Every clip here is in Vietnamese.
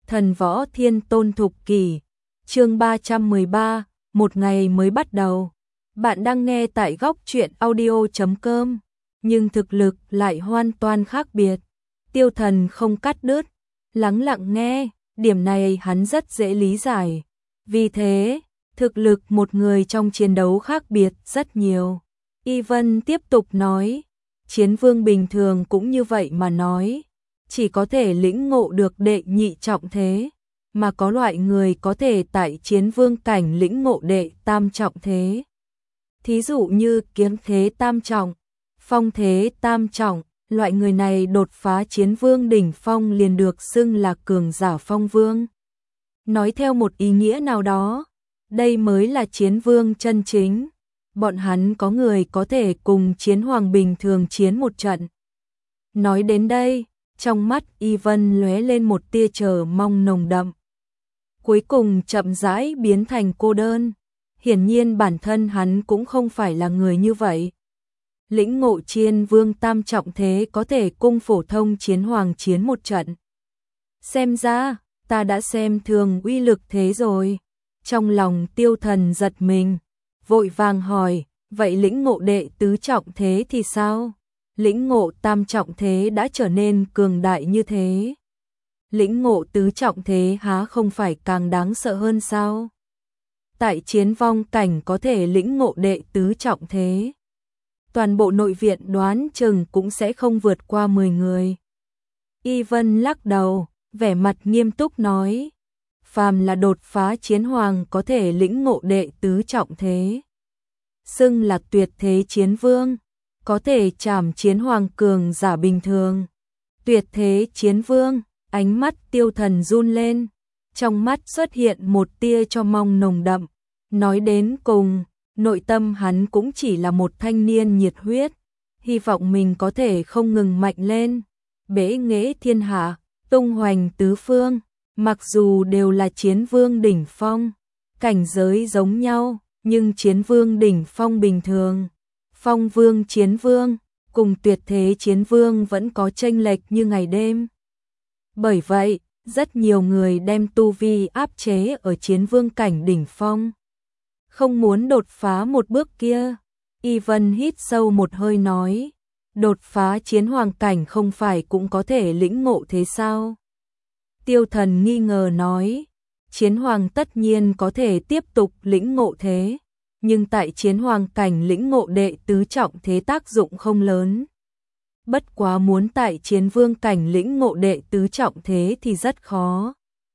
Thần võ thiên tôn thục kỷ, chương 313, một ngày mới bắt đầu. Bạn đang nghe tại góc truyện audio.com, nhưng thực lực lại hoàn toàn khác biệt. Tiêu Thần không cắt đứt, lắng lặng nghe, điểm này hắn rất dễ lý giải. Vì thế, thực lực một người trong chiến đấu khác biệt rất nhiều. Y Vân tiếp tục nói, chiến vương bình thường cũng như vậy mà nói, chỉ có thể lĩnh ngộ được đệ nhị trọng thế, mà có loại người có thể tại chiến vương cảnh lĩnh ngộ đệ tam trọng thế. Thí dụ như kiếm thế tam trọng, phong thế tam trọng, loại người này đột phá chiến vương đỉnh phong liền được xưng là cường giả phong vương. Nói theo một ý nghĩa nào đó, đây mới là chiến vương chân chính. Bọn hắn có người có thể cùng chiến hoàng bình thường chiến một trận. Nói đến đây, trong mắt Y Vân lóe lên một tia chờ mong nồng đậm. Cuối cùng chậm rãi biến thành cô đơn. Hiển nhiên bản thân hắn cũng không phải là người như vậy. Lĩnh ngộ chiến vương tam trọng thế có thể cung phổ thông chiến hoàng chiến một trận. Xem ra, ta đã xem thường uy lực thế rồi. Trong lòng Tiêu Thần giật mình, vội vàng hỏi, vậy lĩnh ngộ đệ tứ trọng thế thì sao? Lĩnh ngộ tam trọng thế đã trở nên cường đại như thế. Lĩnh ngộ tứ trọng thế há không phải càng đáng sợ hơn sao? Tại chiến vong cảnh có thể lĩnh ngộ đệ tứ trọng thế. Toàn bộ nội viện đoán chừng cũng sẽ không vượt qua 10 người. Y Vân lắc đầu, vẻ mặt nghiêm túc nói, phàm là đột phá chiến hoàng có thể lĩnh ngộ đệ tứ trọng thế. Xưng là tuyệt thế chiến vương, có thể chảm chiến hoàng cường giả bình thường. Tuyệt thế chiến vương, ánh mắt Tiêu Thần run lên, trong mắt xuất hiện một tia cho mong nồng đậm. Nói đến cùng, nội tâm hắn cũng chỉ là một thanh niên nhiệt huyết, hy vọng mình có thể không ngừng mạnh lên, bế nghệ thiên hạ, tung hoành tứ phương. Mặc dù đều là chiến vương đỉnh phong, cảnh giới giống nhau, nhưng chiến vương đỉnh phong bình thường, phong vương chiến vương, cùng tuyệt thế chiến vương vẫn có chênh lệch như ngày đêm. Bởi vậy, rất nhiều người đem tu vi áp chế ở chiến vương cảnh đỉnh phong. Không muốn đột phá một bước kia. Y Vân hít sâu một hơi nói, đột phá chiến hoàng cảnh không phải cũng có thể lĩnh ngộ thế sao? Tiêu Thần nghi ngờ nói, chiến hoàng tất nhiên có thể tiếp tục lĩnh ngộ thế, nhưng tại chiến hoàng cảnh lĩnh ngộ đệ tứ trọng thế tác dụng không lớn. Bất quá muốn tại chiến vương cảnh lĩnh ngộ đệ tứ trọng thế thì rất khó.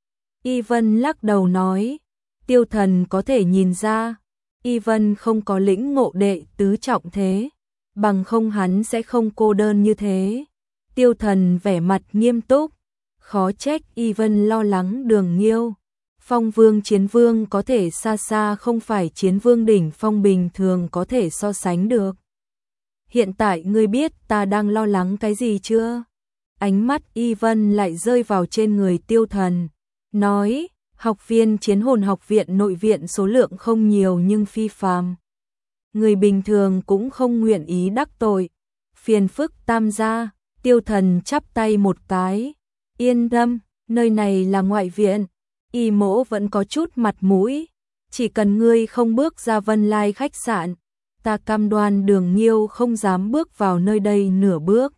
Y Vân lắc đầu nói, Tiêu Thần có thể nhìn ra, Y Vân không có lĩnh ngộ đệ tứ trọng thế, bằng không hắn sẽ không cô đơn như thế. Tiêu Thần vẻ mặt nghiêm túc, khó trách Y Vân lo lắng Đường Nghiêu. Phong vương chiến vương có thể xa xa không phải chiến vương đỉnh phong bình thường có thể so sánh được. Hiện tại ngươi biết ta đang lo lắng cái gì chưa? Ánh mắt Y Vân lại rơi vào trên người Tiêu Thần, nói, học viên chiến hồn học viện nội viện số lượng không nhiều nhưng phi phàm. Người bình thường cũng không nguyện ý đắc tội. Phiền phức tam gia. Tiêu Thần chắp tay một cái, yên tâm, nơi này là ngoại viện, Y mỗ vẫn có chút mặt mũi, chỉ cần ngươi không bước ra Vân Lai khách sạn, ta cam đoan Đường Nghiêu không dám bước vào nơi đây nửa bước.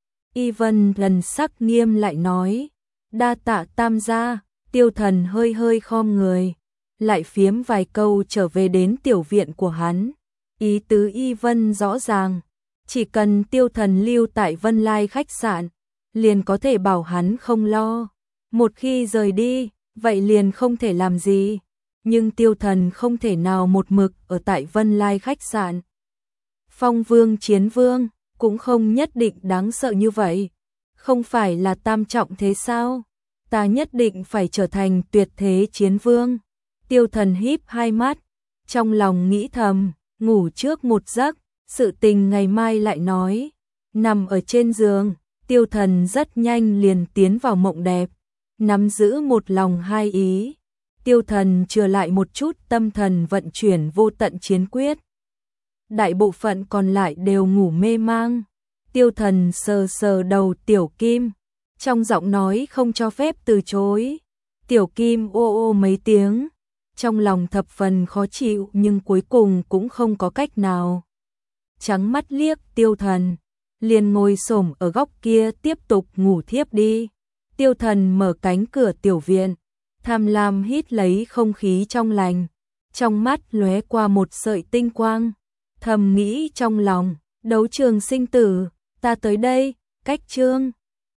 Y Vân lần sắc nghiêm lại nói, đa tạ tam gia. Tiêu Thần hơi hơi khom người, lại phiếm vài câu trở về đến tiểu viện của hắn. Ý tứ Y Vân rõ ràng, chỉ cần Tiêu Thần lưu tại Vân Lai khách sạn, liền có thể bảo hắn không lo. Một khi rời đi, vậy liền không thể làm gì. Nhưng Tiêu Thần không thể nào một mực ở tại Vân Lai khách sạn. Phong vương chiến vương cũng không nhất định đáng sợ như vậy. Không phải là tam trọng thế sao? Ta nhất định phải trở thành tuyệt thế chiến vương. Tiêu Thần híp hai mắt, trong lòng nghĩ thầm, ngủ trước một giấc, sự tình ngày mai lại nói. Nằm ở trên giường, Tiêu Thần rất nhanh liền tiến vào mộng đẹp, nắm giữ một lòng hai ý. Tiêu Thần chừa lại một chút tâm thần vận chuyển vô tận chiến quyết. Đại bộ phận còn lại đều ngủ mê mang. Tiêu Thần sờ sờ đầu Tiểu Kim, trong giọng nói không cho phép từ chối. Tiểu Kim ô ô mấy tiếng, trong lòng thập phần khó chịu nhưng cuối cùng cũng không có cách nào. Trắng mắt liếc Tiêu Thần, liền ngồi xổm ở góc kia tiếp tục ngủ thiếp đi. Tiêu Thần mở cánh cửa tiểu viện, tham lam hít lấy không khí trong lành, trong mắt lóe qua một sợi tinh quang, thầm nghĩ trong lòng, đấu trường sinh tử, ta tới đây, cách chương